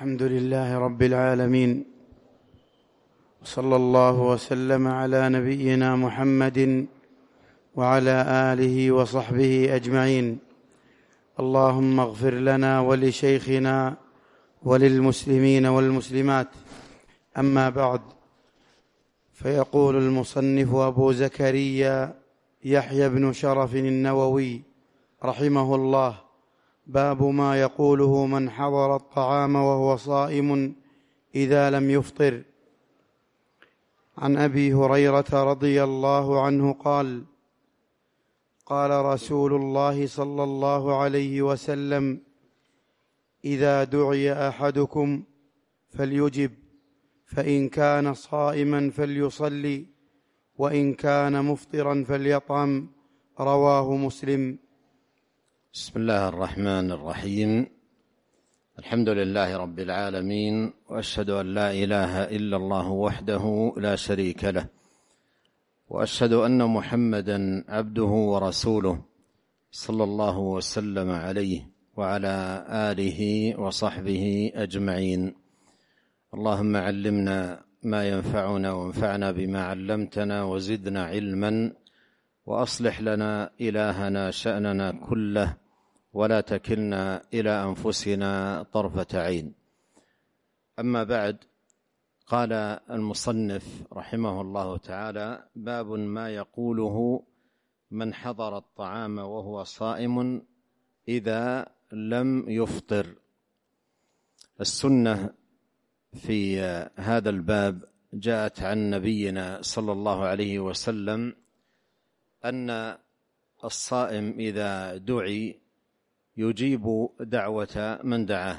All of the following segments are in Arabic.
الحمد لله رب العالمين، صلى الله وسلم على نبينا محمد وعلى آله وصحبه أجمعين. اللهم اغفر لنا ولشيخنا وللمسلمين والمسلمات. أما بعد، فيقول المصنف أبو زكريا يحيى بن شرف النووي رحمه الله: باب ما يقوله من حضر الطعام وهو صائم إذا لم يفطر. عن أبي هريرة رضي الله عنه قال: قال رسول الله صلى الله عليه وسلم: إذا دعي أحدكم فليجب، فإن كان صائما فليصلي، وإن كان مفطرا فليطعم. رواه مسلم. بسم الله الرحمن الرحيم. الحمد لله رب العالمين، وأشهد أن لا إله إلا الله وحده لا شريك له، وأشهد أن محمدا عبده ورسوله صلى الله وسلم عليه وعلى آله وصحبه أجمعين. اللهم علمنا ما ينفعنا وانفعنا بما علمتنا وزدنا علما، وأصلح لنا إلهنا شأننا كله، ولا تكلنا إلى أنفسنا طرفة عين. أما بعد، قال المصنف رحمه الله تعالى: باب ما يقوله من حضر الطعام وهو صائم إذا لم يفطر. السنة في هذا الباب جاءت عن نبينا صلى الله عليه وسلم أن الصائم إذا دعي يجيب دعوة من دعاه،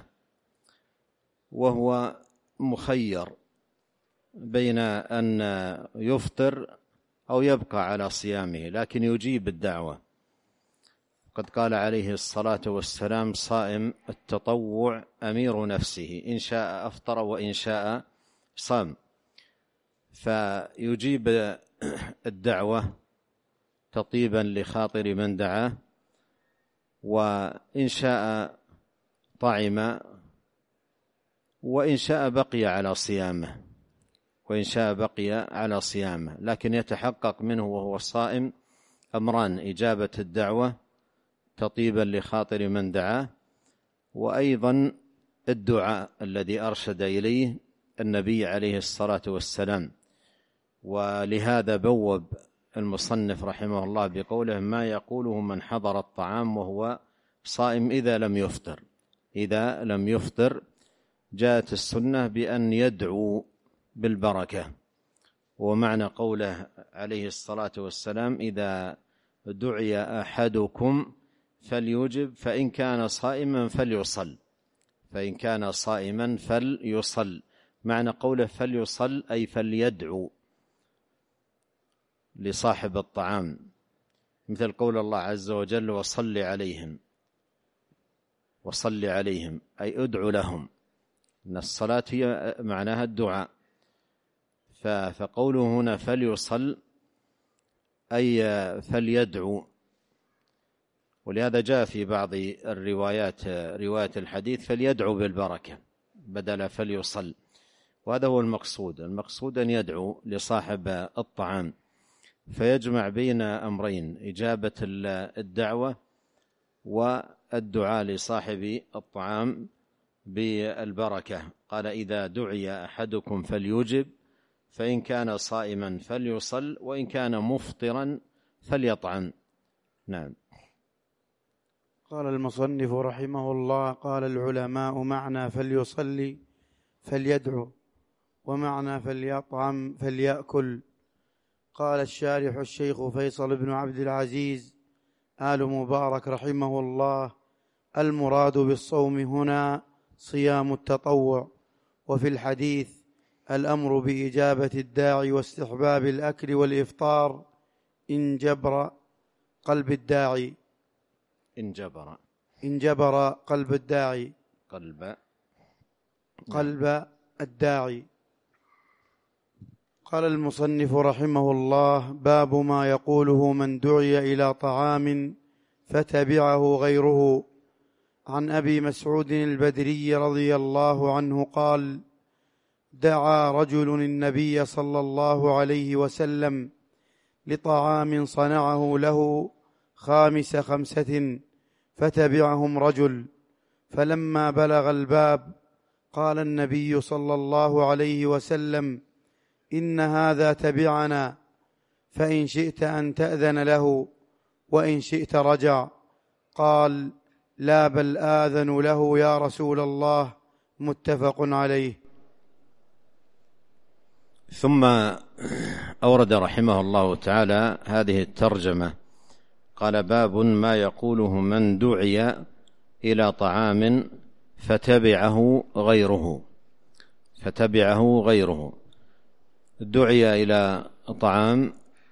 وهو مخير بين أن يفطر أو يبقى على صيامه، لكن يجيب الدعوة. قد قال عليه الصلاة والسلام: صائم التطوع أمير نفسه، إن شاء أفطر وإن شاء صام. فيجيب الدعوة تطيبا لخاطر من دعاه، وإن شاء طعم، وإن شاء بقي على صيامه، لكن يتحقق منه وهو صائم أمران: إجابة الدعوة تطيبا لخاطر من دعاه، وأيضا الدعاء الذي أرشد إليه النبي عليه الصلاة والسلام. ولهذا بوب المصنف رحمه الله بقوله: ما يقوله من حضر الطعام وهو صائم إذا لم يفطر. جاءت السنة بأن يدعو بالبركة، ومعنى قوله عليه الصلاة والسلام: إذا دعي أحدكم فليجب، فإن كان صائما فليصل. معنى قوله فليصل أي فليدعو لصاحب الطعام، مثل قول الله عز وجل: وصل عليهم أي ادعو لهم، إن الصلاة هي معناها الدعاء. فقوله هنا فليصل أي فليدعو. ولهذا جاء في بعض الروايات رواية الحديث فليدعو بالبركة بدل فليصل، وهذا هو المقصود أن يدعو لصاحب الطعام، فيجمع بين أمرين: إجابة الدعوة والدعاء لصاحب الطعام بالبركة. قال: إذا دعي أحدكم فليجب، فإن كان صائما فليصل، وإن كان مفطرا فليطعم. نعم. قال المصنف رحمه الله: قال العلماء: معنى فليصلي فليدعو، ومعنى فليطعم فليأكل. قال الشارح الشيخ فيصل بن عبد العزيز آل مبارك رحمه الله: المراد بالصوم هنا صيام التطوع، وفي الحديث الأمر بإجابة الداعي واستحباب الأكل والإفطار إن جبر قلب الداعي. قلب الداعي. قال المصنف رحمه الله: باب ما يقوله من دعي إلى طعام فتبعه غيره، عن أبي مسعود البدري رضي الله عنه قال: دعا رجل النبي صلى الله عليه وسلم لطعام صنعه له 5 فتبعهم رجل، فلما بلغ الباب قال النبي صلى الله عليه وسلم: إن هذا تبعنا، فإن شئت أن تأذن له وإن شئت رجع. قال: لا، بل آذن له يا رسول الله. متفق عليه. ثم أورد رحمه الله تعالى هذه الترجمة، قال: باب ما يقوله من دعي إلى طعام فتبعه غيره. دعي إلى طعام،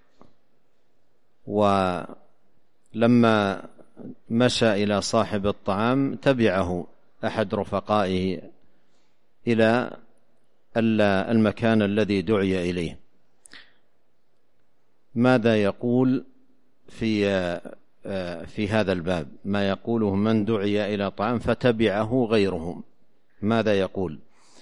ولما مشى إلى صاحب الطعام تبعه أحد رفقائه إلى المكان الذي دعي إليه. ماذا يقول في هذا الباب؟ ما يقوله من دعي إلى طعام فتبعه غيره، ماذا يقول؟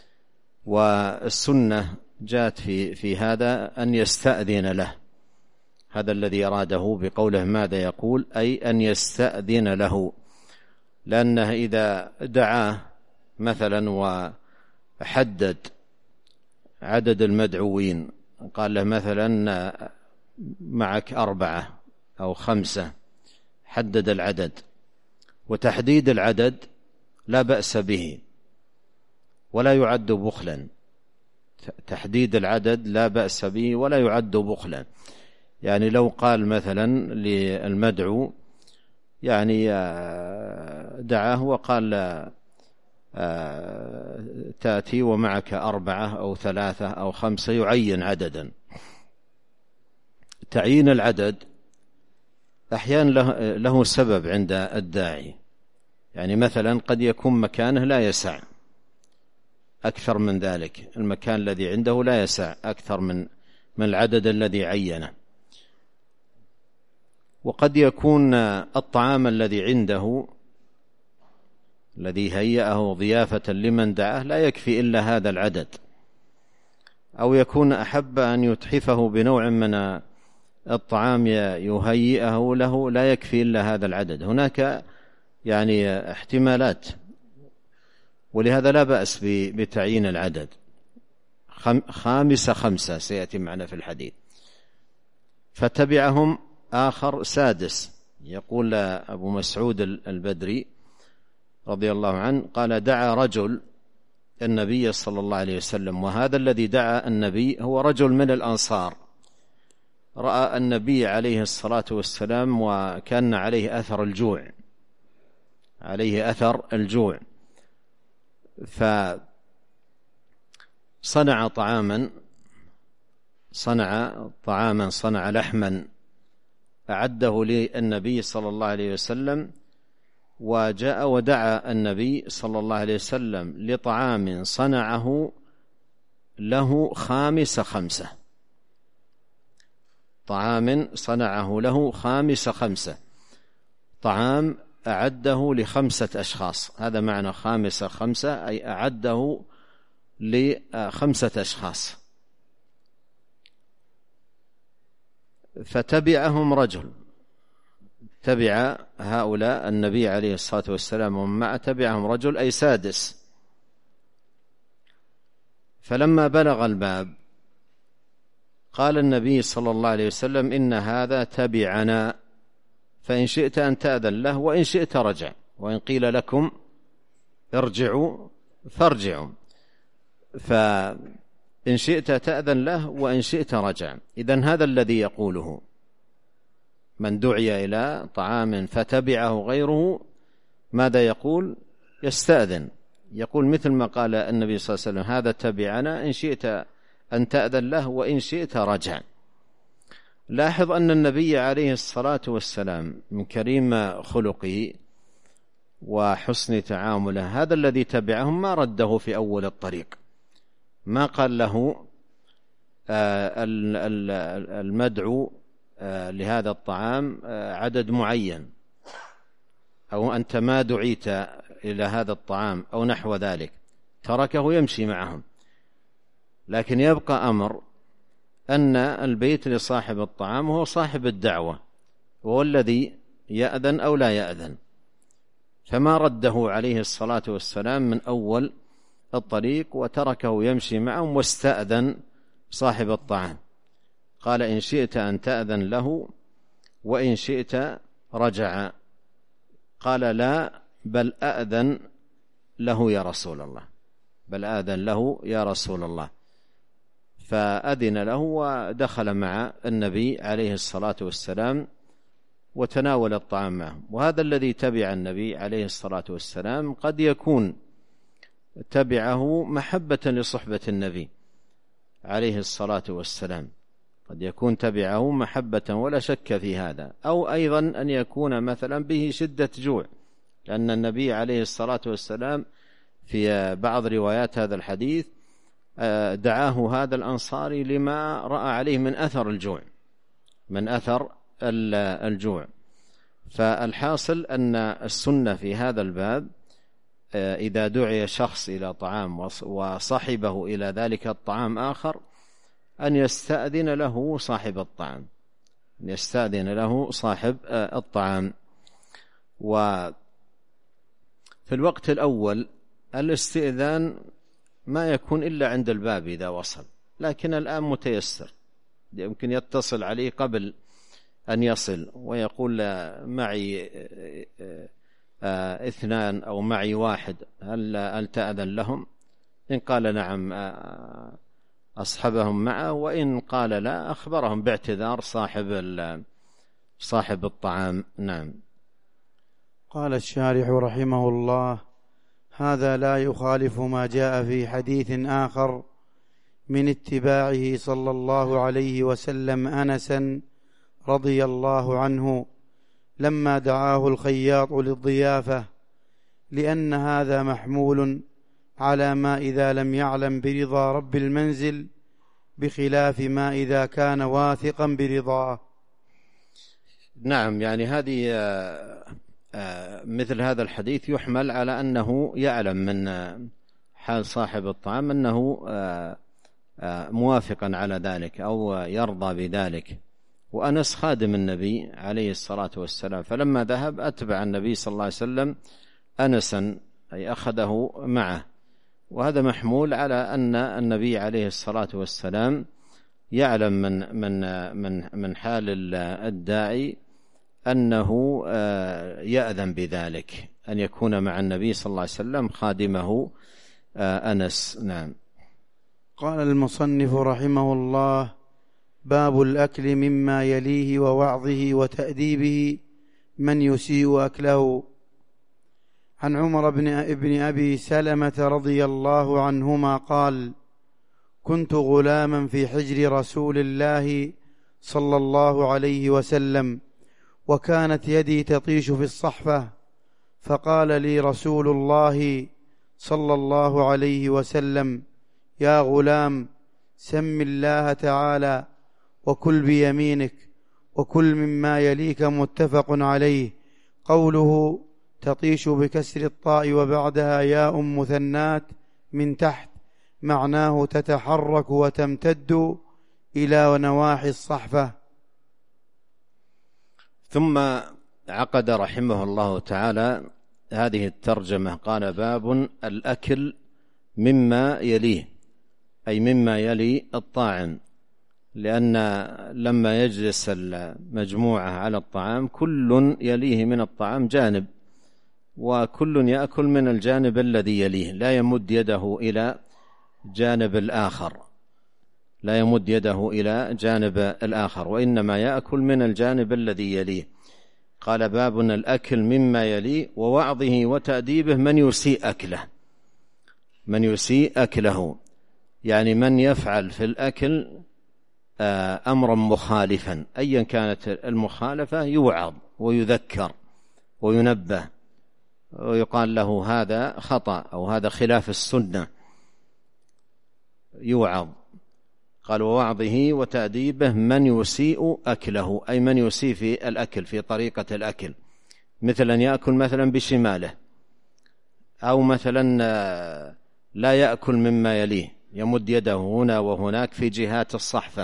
والسنة جاءت في هذا أن يستأذن له، هذا الذي أراده بقوله ماذا يقول، أي أن يستأذن له، لأنه إذا دعاه مثلا وحدد عدد المدعوين، قال له مثلا معك 4 أو 5، حدد العدد، وتحديد العدد لا بأس به ولا يعد بخلا، تحديد العدد لا بأس به ولا يعد بخلا. يعني لو قال مثلا للمدعو، يعني دعاه وقال تأتي ومعك 4 أو 3 أو 5، يعين عددا. تعيين العدد أحيانا له سبب عند الداعي، يعني مثلا قد يكون مكانه لا يسع أكثر من ذلك، المكان الذي عنده لا يسع أكثر من العدد الذي عينه، وقد يكون الطعام الذي عنده الذي هيأه ضيافة لمن دعاه لا يكفي إلا هذا العدد، أو يكون أحب أن يتحفه بنوع من الطعام يهيئه له لا يكفي إلا هذا العدد. هناك يعني احتمالات، ولهذا لا بأس بتعيين العدد. 5 سيأتي معنا في الحديث. فتبعهم آخر 6. يقول أبو مسعود البدري رضي الله عنه قال: دعا رجل النبي صلى الله عليه وسلم، وهذا الذي دعا النبي هو رجل من الأنصار، رأى النبي عليه الصلاة والسلام وكان عليه أثر الجوع، فصنع طعاما، صنع لحما أعده للنبي صلى الله عليه وسلم، وجاء ودعا النبي صلى الله عليه وسلم لطعام صنعه له 5، طعام صنعه له 5، طعام أعده ل5 أشخاص، هذا معنى 5، أي أعده ل5 أشخاص. فتبعهم رجل، تبع هؤلاء النبي عليه الصلاة والسلام ومع تبعهم رجل أي 6. فلما بلغ الباب قال النبي صلى الله عليه وسلم: إن هذا تبعنا، فإن شئت أن تأذن له وإن شئت رجع، وإن قيل لكم ارجعوا فارجعوا، فإن شئت تأذن له وإن شئت رجع. إذن هذا الذي يقوله من دعي إلى طعام فتبعه غيره، ماذا يقول؟ يستأذن، يقول مثل ما قال النبي صلى الله عليه وسلم: هذا تبعنا، إن شئت أن تأذن له وإن شئت رجع. لاحظ أن النبي عليه الصلاة والسلام من كريم خلقه وحسن تعامله، هذا الذي تبعهم ما رده في أول الطريق، ما قال له المدعو لهذا الطعام عدد معين، أو أنت ما دعيت إلى هذا الطعام أو نحو ذلك تركه يمشي معهم، لكن يبقى أمر أن البيت لصاحب الطعام وهو صاحب الدعوة، وهو الذي يأذن أو لا يأذن. فما رده عليه الصلاة والسلام من أول الطريق وتركه يمشي معهم واستأذن صاحب الطعام، قال إن شئت أن تأذن له وإن شئت رجع. قال لا، بل أأذن له يا رسول الله، بل أأذن له يا رسول الله. فأذن له ودخل مع النبي عليه الصلاة والسلام وتناول الطعام معه. وهذا الذي تبع النبي عليه الصلاة والسلام قد يكون تبعه محبة لصحبة النبي عليه الصلاة والسلام، قد يكون تبعه محبة ولا شك في هذا، أو أيضا أن يكون مثلا به شدة جوع، لأن النبي عليه الصلاة والسلام في بعض روايات هذا الحديث دعاه هذا الأنصاري لما رأى عليه من أثر الجوع، من أثر الجوع. فالحاصل أن السنة في هذا الباب إذا دعي شخص إلى طعام وصحبه إلى ذلك الطعام آخر أن يستأذن له صاحب الطعام، أن يستأذن له صاحب الطعام. وفي الوقت الأول الاستئذان ما يكون إلا عند الباب إذا وصل، لكن الآن متيسر، يمكن يتصل عليه قبل أن يصل ويقول معي 2 أو معي 1، هل تأذن لهم؟ إن قال نعم أصحبهم معه، وإن قال لا أخبرهم باعتذار صاحب الطعام. نعم. قال الشارح رحمه الله: هذا لا يخالف ما جاء في حديث آخر من اتباعه صلى الله عليه وسلم أنسا رضي الله عنه لما دعاه الخياط للضيافة، لأن هذا محمول على ما إذا لم يعلم برضا رب المنزل، بخلاف ما إذا كان واثقا برضاه. نعم، يعني هذه مثل هذا الحديث يحمل على أنه يعلم من حال صاحب الطعام أنه موافقا على ذلك أو يرضى بذلك. وأنس خادم النبي عليه الصلاة والسلام، فلما ذهب أتبع النبي صلى الله عليه وسلم أنسا، أي أخذه معه، وهذا محمول على أن النبي عليه الصلاة والسلام يعلم من حال الداعي أنه يأذن بذلك أن يكون مع النبي صلى الله عليه وسلم خادمه أنس. نعم. قال المصنف رحمه الله: باب الأكل مما يليه ووعظه وتأديبه من يسيء أكله. عن عمر بن أبي سلمة رضي الله عنهما قال: كنت غلاما في حجر رسول الله صلى الله عليه وسلم، وكانت يدي تطيش في الصحفة، فقال لي رسول الله صلى الله عليه وسلم: يا غلام، سم الله تعالى وكل بيمينك وكل مما يليك. متفق عليه. قوله تطيش بكسر الطاء وبعدها ياء مثنات من تحت، معناه تتحرك وتمتد إلى نواحي الصحفة. ثم عقد رحمه الله تعالى هذه الترجمة، قال: باب الأكل مما يليه، أي مما يلي الطاعم، لأن لما يجلس المجموعة على الطعام كل يليه من الطعام جانب، وكل يأكل من الجانب الذي يليه، لا يمد يده إلى جانب الآخر، لا يمد يده إلى جانب الآخر، وإنما يأكل من الجانب الذي يليه. قال: باب الأكل مما يليه ووعظه وتأديبه من يسيء أكله. من يسيء أكله يعني من يفعل في الأكل أمرا مخالفا، أيا كانت المخالفة يوعظ ويذكر وينبه ويقال له هذا خطأ أو هذا خلاف السنة، يوعظ. قال: ووعظه وتأديبه من يسيء أكله، أي من يسيء في الأكل، في طريقة الأكل، مثلا يأكل مثلا بشماله أو مثلا لا يأكل مما يليه، يمد يده هنا وهناك في جهات الصحفة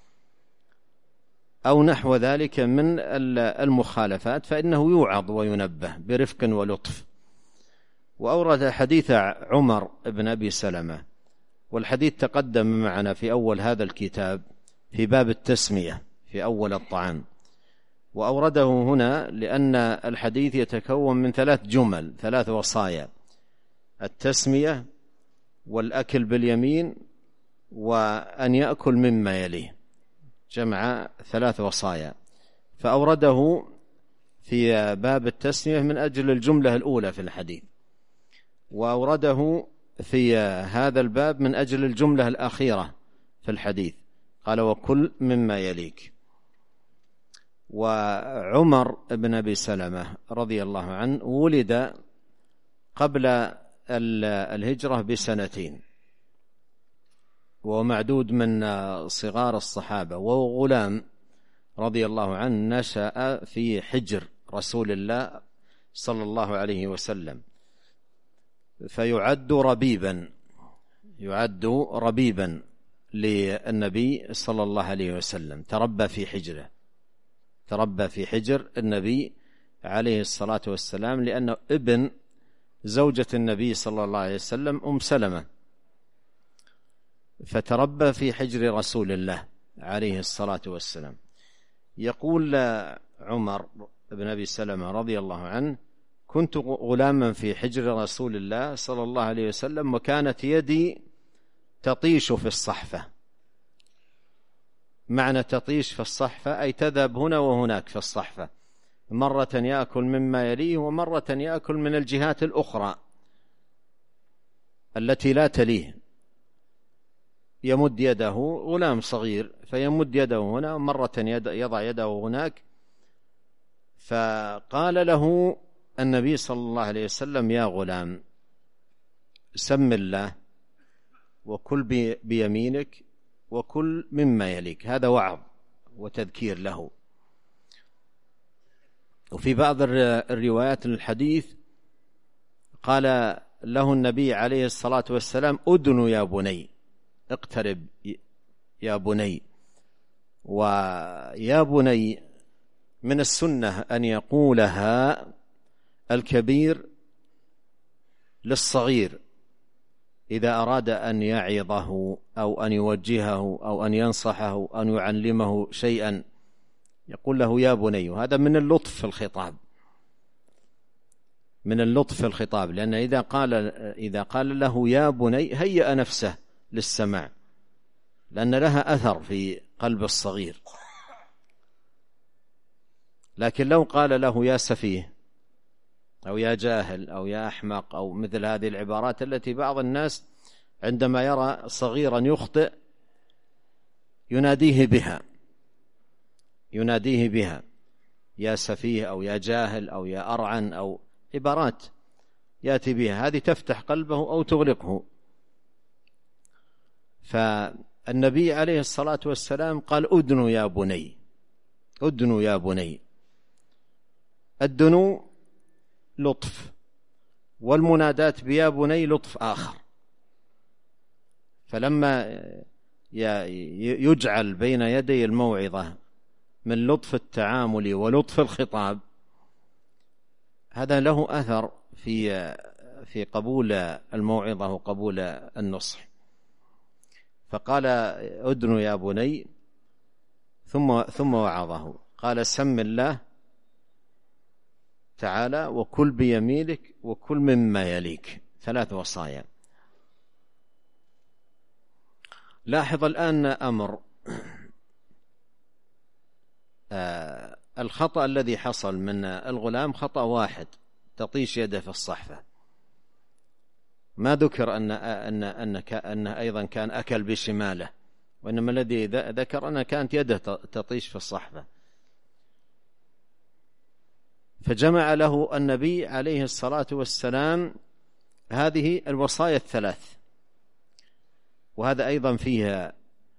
أو نحو ذلك من المخالفات، فإنه يوعظ وينبه برفق ولطف. وأورد حديث عمر بن أبي سلمة، والحديث تقدم معنا في أول هذا الكتاب في باب التسمية في أول الطعام، وأورده هنا لأن الحديث يتكون من 3 جمل، 3 وصايا: التسمية والأكل باليمين وأن يأكل مما يليه، جمع 3 وصايا. فأورده في باب التسمية من أجل الجملة الأولى في الحديث، وأورده في هذا الباب من أجل الجملة الأخيرة في الحديث، قال: وكل مما يليك. وعمر بن أبي سلمة رضي الله عنه ولد قبل الهجرة ب2 ومعدود من صغار الصحابة، وهو غلام رضي الله عنه، نشأ في حجر رسول الله صلى الله عليه وسلم، فيعد ربيبا للنبي صلى الله عليه وسلم، تربى في حجر النبي عليه الصلاة والسلام، لأنه ابن زوجة النبي صلى الله عليه وسلم أم سلمة، فتربى في حجر رسول الله عليه الصلاة والسلام. يقول عمر بن أبي سلمة رضي الله عنه: كنت غلاما في حجر رسول الله صلى الله عليه وسلم، وكانت يدي تطيش في الصحفة. معنى تطيش في الصحفة أي تذهب هنا وهناك في الصحفة، مرة يأكل مما يليه ومرة يأكل من الجهات الأخرى التي لا تليه، يمد يده، غلام صغير فيمد يده هنا ومرة يضع يده هناك. فقال له النبي صلى الله عليه وسلم: يا غلام، سم الله وكل بيمينك وكل مما يليك. هذا وعظ وتذكير له. وفي بعض الروايات الحديث قال له النبي عليه الصلاة والسلام: أدن يا بني، اقترب يا بني. ويا بني من السنة أن يقولها الكبير للصغير إذا أراد أن يعظه أو أن يوجهه أو أن ينصحه أو أن يعلمه شيئا، يقول له يا بني. وهذا من اللطف في الخطاب، لأن إذا قال له يا بني هيأ نفسه للسماع، لأن لها أثر في قلب الصغير. لكن لو قال له يا سفيه أو يا جاهل أو يا أحمق أو مثل هذه العبارات التي بعض الناس عندما يرى صغيرا يخطئ يناديه بها، يا سفيه أو يا جاهل أو يا أرعن، أو عبارات يأتي بها، هذه تفتح قلبه أو تغلقه. فالنبي عليه الصلاة والسلام قال: أدنوا يا بني، أدنوا يا بني. الدنو لطف، والمنادات بيا بني لطف آخر. فلما يجعل بين يدي الموعظة من لطف التعامل ولطف الخطاب، هذا له أثر في قبول الموعظة وقبول النصح. فقال: أدنوا يا بني، ثم وعظه، قال: سم الله تعالى وكل بيمينك وكل مما يليك. 3 وصايا. لاحظ الآن أمر الخطأ الذي حصل من الغلام خطأ واحد، تطيش يده في الصحفة. ما ذكر أن أيضا كان أكل بشماله، وإنما الذي ذكر أن كانت يده تطيش في الصحفة. فجمع له النبي عليه الصلاة والسلام هذه الوصايا 3. وهذا أيضا فيها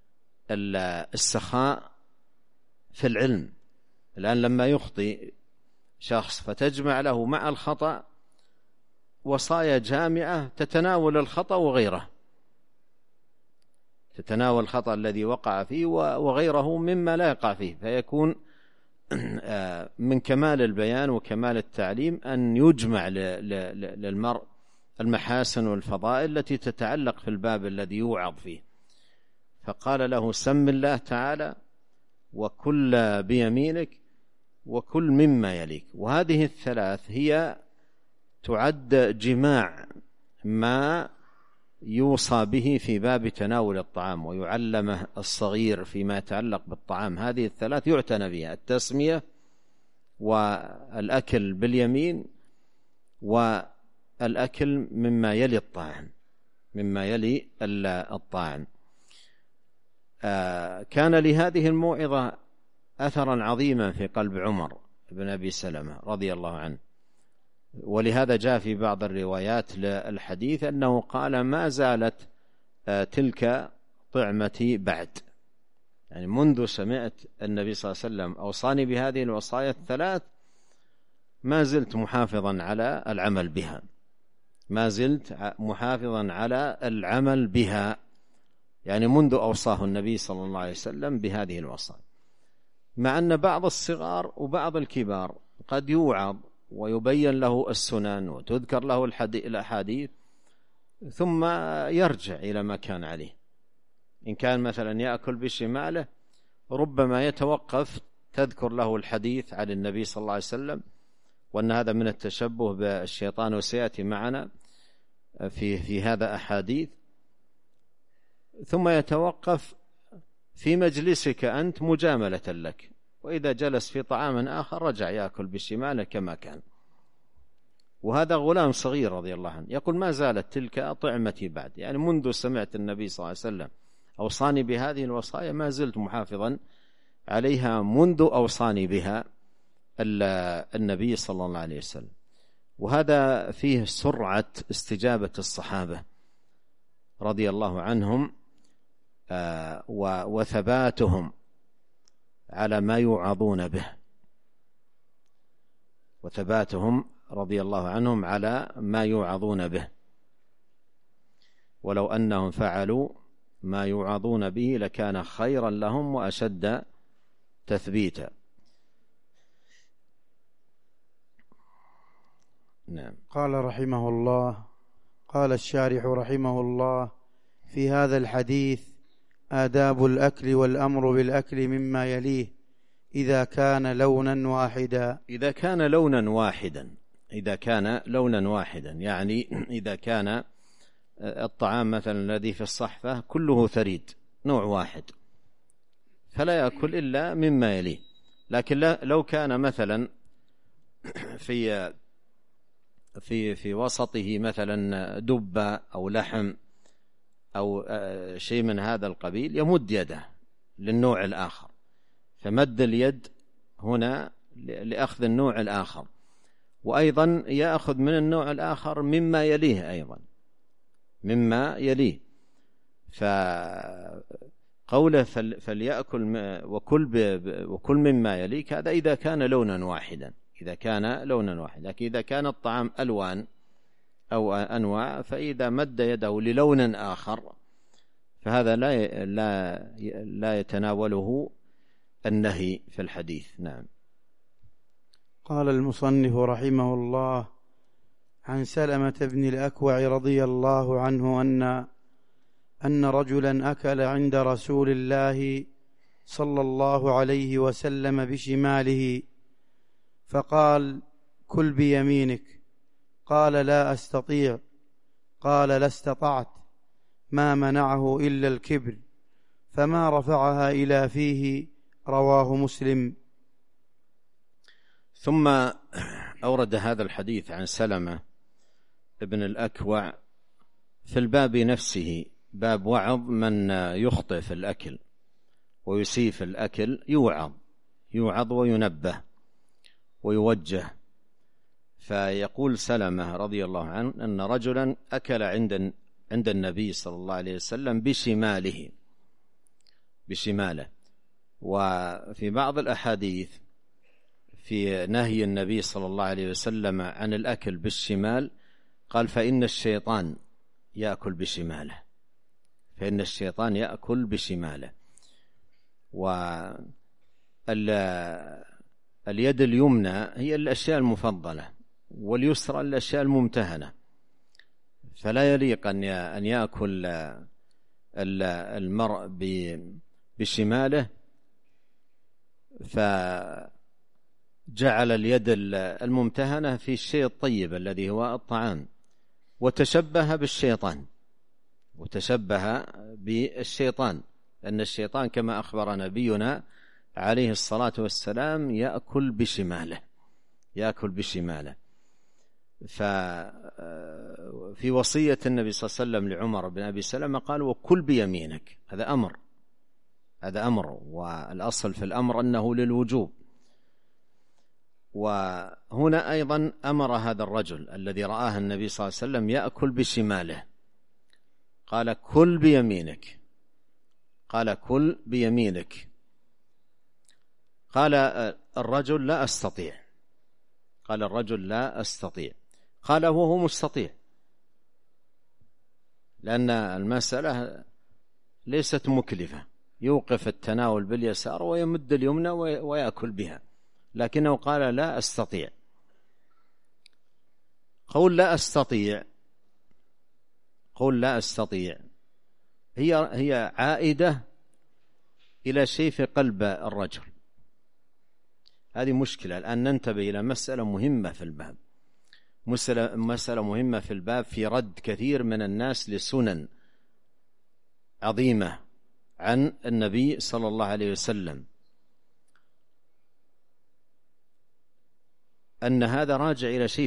السخاء في العلم. الآن لما يخطئ شخص فتجمع له مع الخطأ وصايا جامعة تتناول الخطأ وغيره، تتناول الخطأ الذي وقع فيه وغيره مما لا يقع فيه، فيكون من كمال البيان وكمال التعليم أن يجمع للمرء المحاسن والفضائل التي تتعلق في الباب الذي يوعظ فيه. فقال له: سم الله تعالى وكل بيمينك وكل مما يليك. وهذه الثلاث هي تعد جماع ما يوصى به في باب تناول الطعام ويعلمه الصغير فيما يتعلق بالطعام. هذه الثلاث يعتنى بها: التسمية والأكل باليمين والأكل مما يلي الطعام، مما يلي الطعام. كان لهذه الموعظة أثرا عظيما في قلب عمر بن أبي سلمة رضي الله عنه، ولهذا جاء في بعض الروايات للحديث أنه قال: ما زالت تلك طعمتي بعد، يعني منذ سمعت النبي صلى الله عليه وسلم أوصاني بهذه الوصايا الثلاث ما زلت محافظا على العمل بها، ما زلت محافظا على العمل بها، يعني منذ أوصاه النبي صلى الله عليه وسلم بهذه الوصايا. مع أن بعض الصغار وبعض الكبار قد يوعظ ويبين له السنن وتذكر له الأحاديث ثم يرجع إلى ما كان عليه. إن كان مثلا يأكل بشماله ربما يتوقف، تذكر له الحديث عن النبي صلى الله عليه وسلم وأن هذا من التشبه بالشيطان، وسيأتي معنا في هذا أحاديث، ثم يتوقف في مجلسك أنت مجاملة لك، وإذا جلس في طعام آخر رجع يأكل بشماله كما كان. وهذا غلام صغير رضي الله عنه يقول: ما زالت تلك طعمتي بعد، يعني منذ سمعت النبي صلى الله عليه وسلم أوصاني بهذه الوصايا ما زلت محافظا عليها منذ أوصاني بها النبي صلى الله عليه وسلم. وهذا فيه سرعة استجابة الصحابة رضي الله عنهم وثباتهم على ما يوعظون به، وثباتهم رضي الله عنهم على ما يوعظون به. ولو أنهم فعلوا ما يوعظون به لكان خيرا لهم وأشد تثبيتا. نعم. قال رحمه الله: قال الشارح رحمه الله: في هذا الحديث آداب الأكل والأمر بالأكل مما يليه إذا كان لونا واحدا. إذا كان لونا واحدا، إذا كان لونا واحدا يعني إذا كان الطعام مثلا الذي في الصحفة كله ثريد نوع واحد فلا يأكل إلا مما يليه. لكن لو كان مثلا في وسطه مثلا دبة أو لحم أو شيء من هذا القبيل يمد يده للنوع الآخر، فمد اليد هنا لأخذ النوع الآخر، وأيضا يأخذ من النوع الآخر مما يليه أيضا، مما يليه. فقوله فليأكل وكل مما يليك هذا إذا كان لونا واحدا، إذا كان لونا واحدا. لكن إذا كان الطعام ألوان أو أنواع فإذا مد يده للون آخر فهذا لا يتناوله النهي في الحديث. نعم. قال المصنف رحمه الله: عن سلمة بن الأكوع رضي الله عنه أن رجلا أكل عند رسول الله صلى الله عليه وسلم بشماله فقال: كل بيمينك. قال: لا أستطيع. قال: لا استطعت. ما منعه إلا الكبر، فما رفعها إلى فيه. رواه مسلم. ثم أورد هذا الحديث عن سلمة ابن الأكوع في الباب نفسه، باب وعظ من يخطئ في الأكل ويسيء في الأكل، يوعظ وينبه ويوجه. فيقول سلمة رضي الله عنه أن رجلا أكل عند النبي صلى الله عليه وسلم بشماله. وفي بعض الأحاديث في نهي النبي صلى الله عليه وسلم عن الأكل بالشمال قال فإن الشيطان يأكل بشماله، فإن الشيطان يأكل بشماله. واليد اليمنى هي الأشياء المفضلة، واليسرى الأشياء الممتهنة، فلا يليق أن يأكل المرء بشماله، فجعل اليد الممتهنة في الشيء الطيب الذي هو الطعام، وتشبه بالشيطان، أن الشيطان كما أخبر نبينا عليه الصلاة والسلام يأكل بشماله. ففي وصية النبي صلى الله عليه وسلم لعمر بن أبي سلمة قال وكل بيمينك، هذا أمر، والأصل في الأمر أنه للوجوب. وهنا أيضا أمر هذا الرجل الذي رآه النبي صلى الله عليه وسلم يأكل بشماله، قال كل بيمينك. قال الرجل لا أستطيع. قال وهو مستطيع، لأن المسألة ليست مكلفة، يوقف التناول باليسار ويمد اليمنى ويأكل بها، لكنه قال لا أستطيع. قول لا أستطيع هي عائدة إلى شيء في قلب الرجل. هذه مشكلة. الآن ننتبه إلى مسألة مهمة في الباب، مسألة مهمة في الباب في رد كثير من الناس لسنن عظيمة عن النبي صلى الله عليه وسلم، أن هذا راجع إلى شيء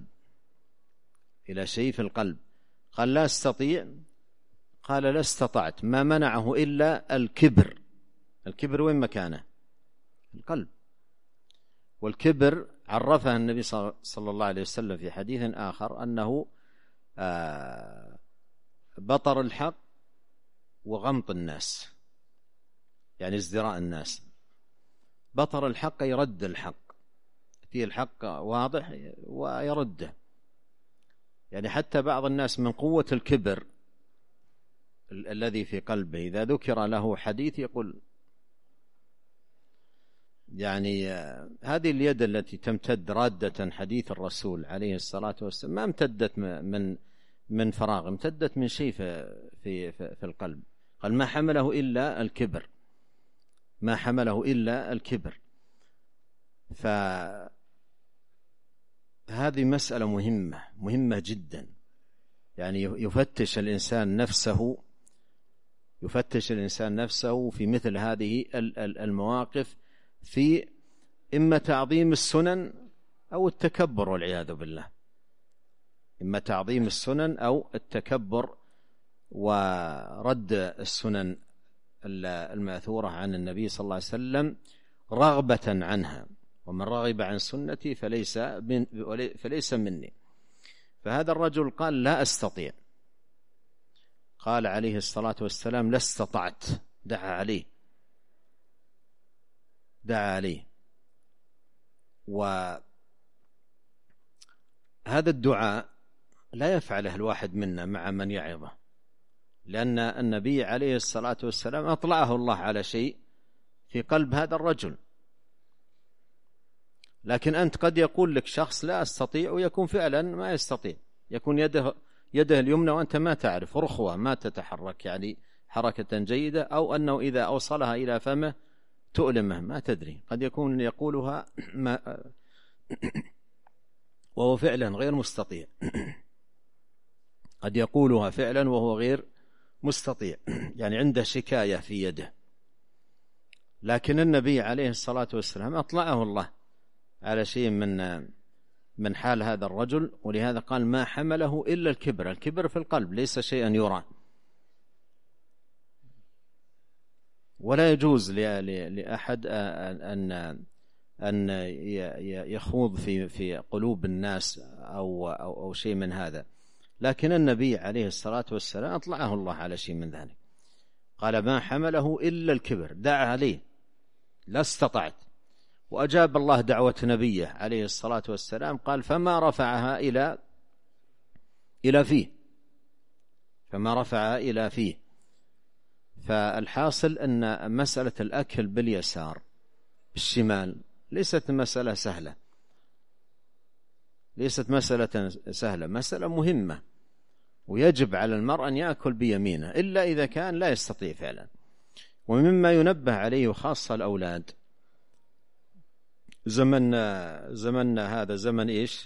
في القلب. قال لا أستطيع، قال لا استطعت، ما منعه إلا الكبر. وين مكانه؟ القلب. والكبر عرفها النبي صلى الله عليه وسلم في حديث آخر أنه بطر الحق وغمط الناس، يعني ازدراء الناس. بطر الحق يرد الحق، فيه الحق واضح ويرده. يعني حتى بعض الناس من قوة الكبر الذي في قلبه إذا ذكر له حديث يقول، يعني هذه اليد التي تمتد رادة حديث الرسول عليه الصلاة والسلام ما امتدت من فراغ، امتدت من شيء في القلب. قال ما حمله إلا الكبر. فهذه مسألة مهمة جدا. يعني يفتش الإنسان نفسه في مثل هذه المواقف، في إما تعظيم السنن أو التكبر، والعياذ بالله. إما تعظيم السنن أو التكبر ورد السنن المأثورة عن النبي صلى الله عليه وسلم رغبة عنها. ومن رغب عن سنتي فليس مني. فهذا الرجل قال لا أستطيع. قال عليه الصلاة والسلام لا استطعت، دعا عليه. وهذا الدعاء لا يفعله الواحد منا مع من يعظه، لأن النبي عليه الصلاة والسلام أطلعه الله على شيء في قلب هذا الرجل. لكن أنت قد يقول لك شخص لا أستطيع، ويكون فعلا ما يستطيع، يكون يده اليمنى وأنت ما تعرف، رخوة ما تتحرك يعني حركة جيدة، أو أنه إذا أوصلها إلى فمه تؤلمه ما تدري. قد يكون يقولها وهو فعلا غير مستطيع، قد يقولها فعلا وهو غير مستطيع، يعني عنده شكاية في يده. لكن النبي عليه الصلاة والسلام أطلعه الله على شيء من حال هذا الرجل، ولهذا قال ما حمله إلا الكبر في القلب، ليس شيئا يرى. ولا يجوز لأحد أن يخوض في قلوب الناس أو شيء من هذا. لكن النبي عليه الصلاة والسلام أطلعه الله على شيء من ذلك. قال ما حمله إلا الكبر، دعا عليه لا استطعت. وأجاب الله دعوة نبيه عليه الصلاة والسلام، قال فما رفعها إلى فيه، فما رفع إلى فيه. فالحاصل أن مسألة الأكل باليسار بالشمال ليست مسألة سهلة، ليست مسألة سهلة، مسألة مهمة، ويجب على المرء أن يأكل بيمينه إلا إذا كان لا يستطيع فعلا. ومما ينبه عليه وخاصة الأولاد، زمننا هذا زمن إيش؟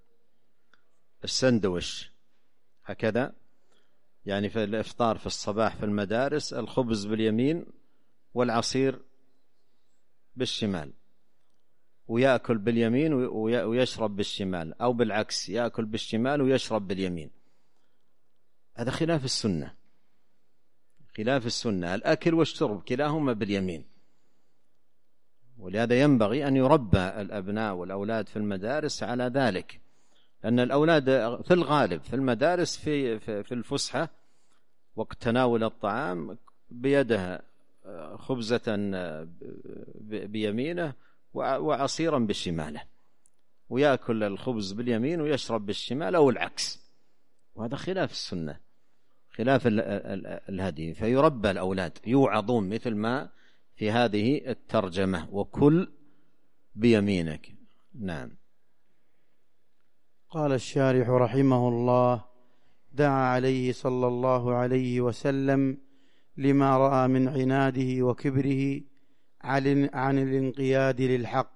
السندويش هكذا، يعني في الإفطار في الصباح في المدارس الخبز باليمين والعصير بالشمال، ويأكل باليمين ويشرب بالشمال، أو بالعكس يأكل بالشمال ويشرب باليمين. هذا خلاف السنة، خلاف السنة. الأكل والشرب كلاهما باليمين، ولهذا ينبغي أن يربى الأبناء والأولاد في المدارس على ذلك، لأن الأولاد في الغالب في المدارس في الفسحة وقت تناول الطعام بيده خبزة بيمينه وعصيرا بشماله، ويأكل الخبز باليمين ويشرب بالشمال أو العكس، وهذا خلاف السنة، خلاف الهدي. فيربى الأولاد، يوعظون مثل ما في هذه الترجمة: وكل بيمينك. نعم. قال الشارح رحمه الله: دعا عليه صلى الله عليه وسلم لما رأى من عناده وكبره عن الانقياد للحق.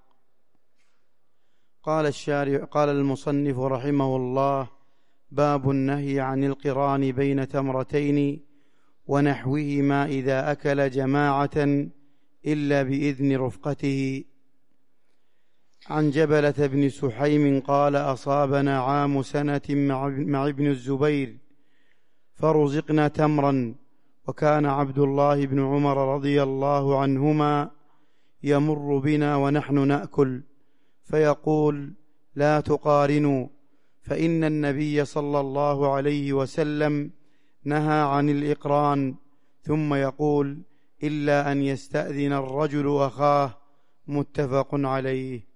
قال المصنف رحمه الله: باب النهي عن القران بين تمرتين ونحوهما إذا أكل جماعة إلا بإذن رفقته. عن جبلة بن سحيم قال: أصابنا عام سنة مع ابن الزبير فرزقنا تمرا، وكان عبد الله بن عمر رضي الله عنهما يمر بنا ونحن نأكل فيقول: لا تقارنوا، فإن النبي صلى الله عليه وسلم نهى عن الإقران، ثم يقول: إلا أن يستأذن الرجل أخاه. متفق عليه.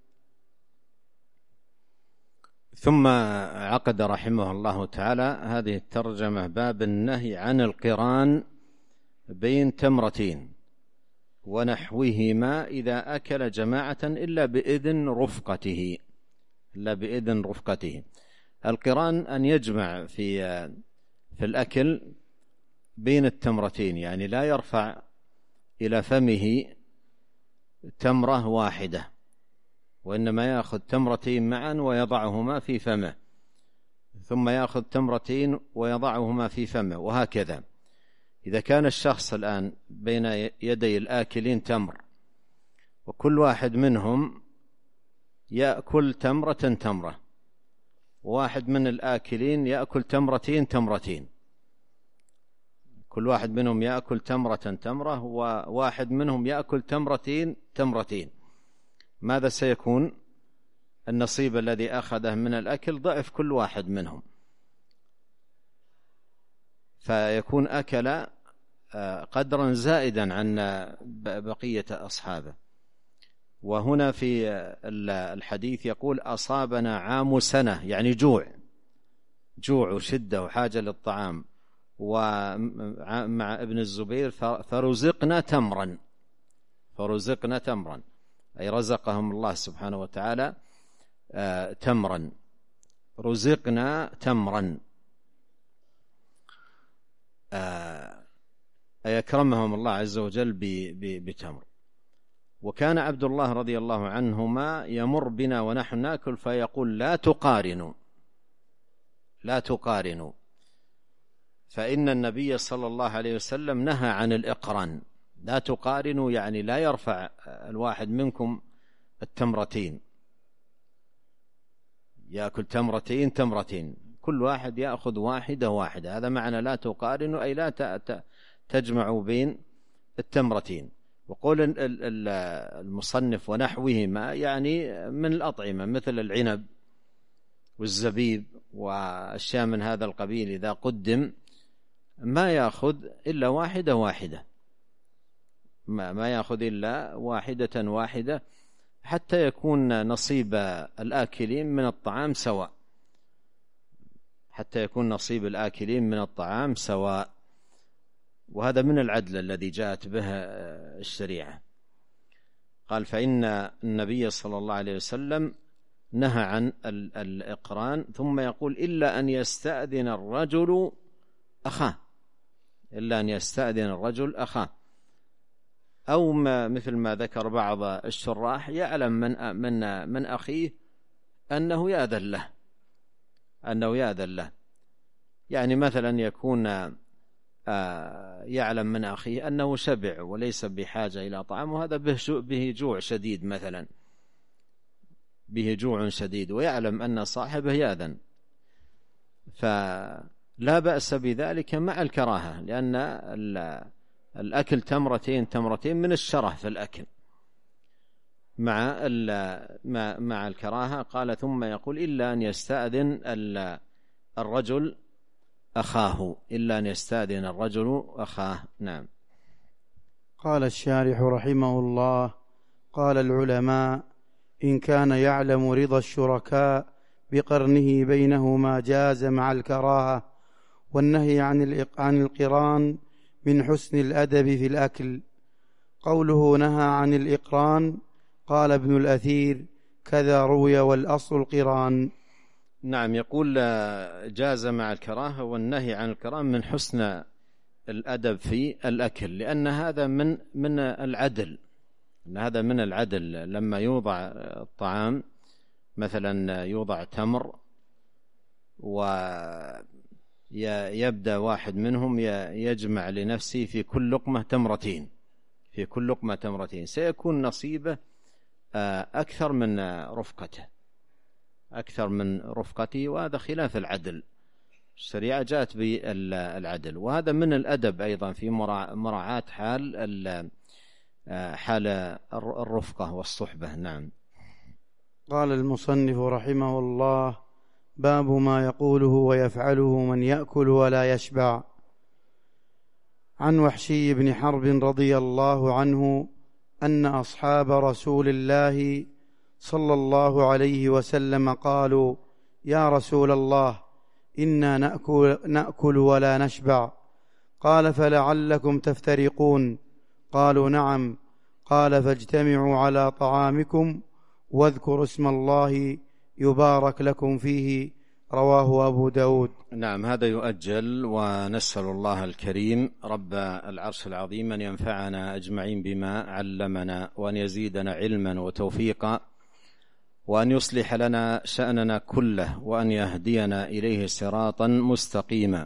ثم عقد رحمه الله تعالى هذه الترجمة: باب النهي عن القران بين تمرتين ونحوهما إذا أكل جماعة إلا بإذن رفقته. إلا بإذن رفقته. القران أن يجمع في الأكل بين التمرتين، يعني لا يرفع إلى فمه تمرة واحدة، وإنما يأخذ تمرتين معا ويضعهما في فمه، ثم يأخذ تمرتين ويضعهما في فمه، وهكذا. إذا كان الشخص الآن بين يدي الآكلين تمر، وكل واحد منهم يأكل تمرة تمرة، وواحد من الآكلين يأكل تمرتين تمرتين، كل واحد منهم يأكل تمرة تمرة، وواحد منهم يأكل تمرتين تمرتين، ماذا سيكون؟ النصيب الذي أخذه من الأكل ضعف كل واحد منهم، فيكون أكل قدرا زائدا عن بقية أصحابه. وهنا في الحديث يقول: أصابنا عام سنة، يعني جوع وشدة وحاجة للطعام، ومع ابن الزبير فرزقنا تمرا، أي رزقهم الله سبحانه وتعالى تمرا، رزقنا تمرا، أي أكرمهم الله عز وجل بتمر. وكان عبد الله رضي الله عنهما يمر بنا ونحن نأكل فيقول: لا تقارنوا، فإن النبي صلى الله عليه وسلم نهى عن الإقران. لا تقارنوا يعني لا يرفع الواحد منكم التمرتين، يأكل تمرتين، كل واحد يأخذ واحدة، هذا معنى لا تقارنوا، أي لا تجمعوا بين التمرتين. وقول المصنف ونحوهما يعني من الأطعمة مثل العنب والزبيب والأشياء من هذا القبيل، إذا قدم ما يأخذ إلا واحدة، ما يأخذ إلا واحدة، حتى يكون نصيب الآكلين من الطعام سواء. حتى يكون نصيب الآكلين من الطعام سواء. وهذا من العدل الذي جاءت به الشريعة. قال: فإن النبي صلى الله عليه وسلم نهى عن الإقران، ثم يقول: إلا أن يستأذن الرجل أخاه، إلا أن يستأذن الرجل أخاه. أو مثل ما ذكر بعض الشراح: يعلم من أخيه أنه يأذن له، يعني مثلا يكون يعلم من أخيه أنه شبع وليس بحاجة إلى طعام، وهذا به جوع شديد، مثلا به جوع شديد، ويعلم أن صاحبه يأذن، فلا بأس بذلك مع الكراهة، لأن الأكل تمرتين من الشره في الأكل مع الكراهة. قال: ثم يقول: إلا أن يستأذن الرجل أخاه، إلا أن يستأذن الرجل أخاه. نعم. قال الشارح رحمه الله: قال العلماء: إن كان يعلم رضا الشركاء بقرنه بينهما جاز مع الكراهة، والنهي عن القران من حسن الأدب في الأكل. قوله نهى عن الإقران، قال ابن الأثير: كذا روي والأصل القران. نعم، يقول جاز مع الكراهة، والنهي عن القران من حسن الأدب في الأكل، لأن هذا من العدل، هذا من العدل. لما يوضع الطعام، مثلا يوضع تمر، ويبدأ واحد منهم يجمع لنفسه في كل لقمة تمرتين، سيكون نصيبه أكثر من رفقته، وهذا خلاف العدل. الشريعة جاءت بالعدل، وهذا من الأدب أيضا في مراعاة حال الرفقة والصحبة. نعم. قال المصنف رحمه الله: باب ما يقوله ويفعله من يأكل ولا يشبع. عن وحشي بن حرب رضي الله عنه أن أصحاب رسول الله صلى الله عليه وسلم قالوا: يا رسول الله، إنا نأكل ولا نشبع. قال: فلعلكم تفترقون. قالوا: نعم. قال: فاجتمعوا على طعامكم واذكروا اسم الله يبارك لكم فيه. رواه أبو داود. نعم، هذا يؤجل، ونسأل الله الكريم رب العرش العظيم أن ينفعنا أجمعين بما علمنا، وأن يزيدنا علما وتوفيقا، وأن يصلح لنا شأننا كله، وأن يهدينا إليه صراطا مستقيما.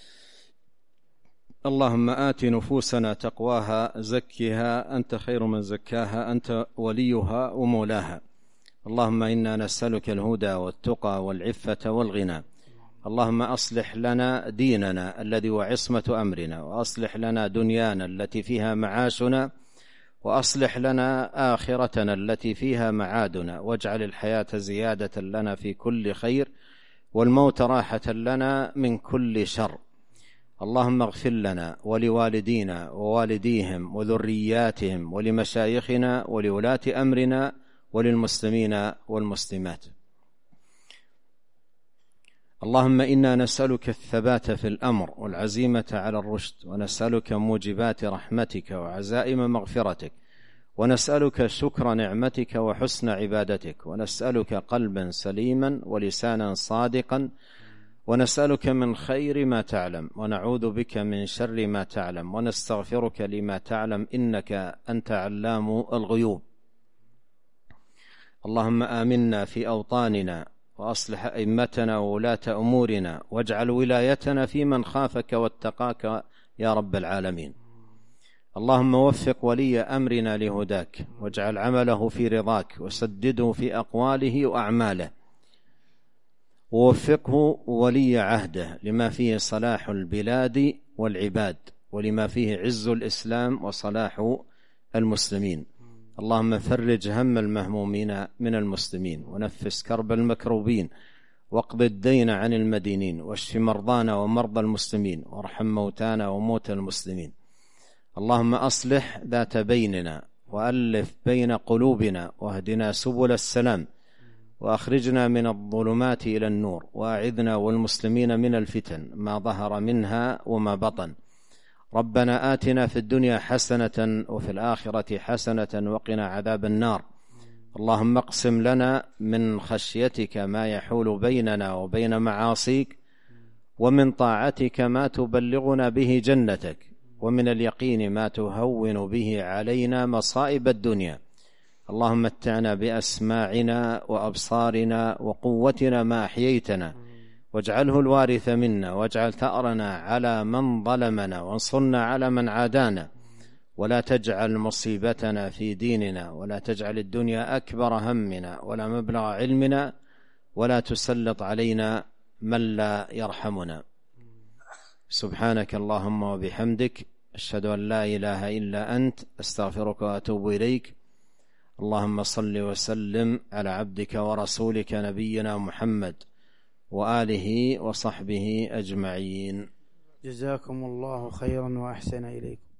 اللهم آت نفوسنا تقواها، زكها أنت خير من زكاها، أنت وليها ومولاها. اللهم إنا نسألك الهدى والتقى والعفة والغنى. اللهم أصلح لنا ديننا الذي هو عصمة أمرنا، وأصلح لنا دنيانا التي فيها معاشنا، وأصلح لنا آخرتنا التي فيها معادنا، واجعل الحياة زيادة لنا في كل خير، والموت راحة لنا من كل شر. اللهم اغفر لنا ولوالدينا ووالديهم وذرياتهم ولمشايخنا ولولاة أمرنا وللمسلمين والمسلمات. اللهم إنا نسألك الثبات في الأمر والعزيمة على الرشد، ونسألك موجبات رحمتك وعزائم مغفرتك، ونسألك شكر نعمتك وحسن عبادتك، ونسألك قلبا سليما ولسانا صادقا، ونسألك من خير ما تعلم، ونعوذ بك من شر ما تعلم، ونستغفرك لما تعلم، إنك أنت علام الغيوب. اللهم آمنا في أوطاننا، وأصلح أئمتنا وولاة أمورنا، واجعل ولايتنا في من خافك واتقاك يا رب العالمين. اللهم وفق ولي أمرنا لهداك، واجعل عمله في رضاك، وسدده في أقواله وأعماله، ووفقه ولي عهده لما فيه صلاح البلاد والعباد، ولما فيه عز الإسلام وصلاح المسلمين. اللهم فرج هم المهمومين من المسلمين، ونفس كرب المكروبين، واقض الدين عن المدينين، واشف مرضانا ومرضى المسلمين، وارحم موتانا وموتى المسلمين. اللهم أصلح ذات بيننا، وألف بين قلوبنا، واهدنا سبل السلام، وأخرجنا من الظلمات إلى النور، وأعذنا والمسلمين من الفتن ما ظهر منها وما بطن. ربنا آتنا في الدنيا حسنة وفي الآخرة حسنة وقنا عذاب النار. اللهم اقسم لنا من خشيتك ما يحول بيننا وبين معاصيك، ومن طاعتك ما تبلغنا به جنتك، ومن اليقين ما تهون به علينا مصائب الدنيا. اللهم متعنا بأسماعنا وأبصارنا وقوتنا ما أحييتنا، واجعله الوارث منا، واجعل ثأرنا على من ظلمنا، وانصرنا على من عادانا، ولا تجعل مصيبتنا في ديننا، ولا تجعل الدنيا أكبر همنا ولا مبلغ علمنا، ولا تسلط علينا من لا يرحمنا. سبحانك اللهم وبحمدك، أشهد أن لا إله إلا أنت، أستغفرك وأتوب إليك. اللهم صل وسلم على عبدك ورسولك نبينا محمد وآله وصحبه أجمعين. جزاكم الله خيرا وأحسن إليكم.